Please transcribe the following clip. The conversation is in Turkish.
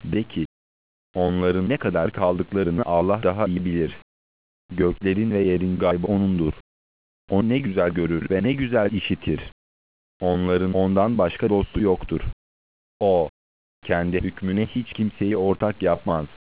De ki, onların ne kadar kaldıklarını Allah daha iyi bilir. Göklerin ve yerin gaybı O'nundur. O ne güzel görür ve ne güzel işitir. Onların ondan başka dostu yoktur. O, kendi hükmüne hiç kimseyi ortak yapmaz.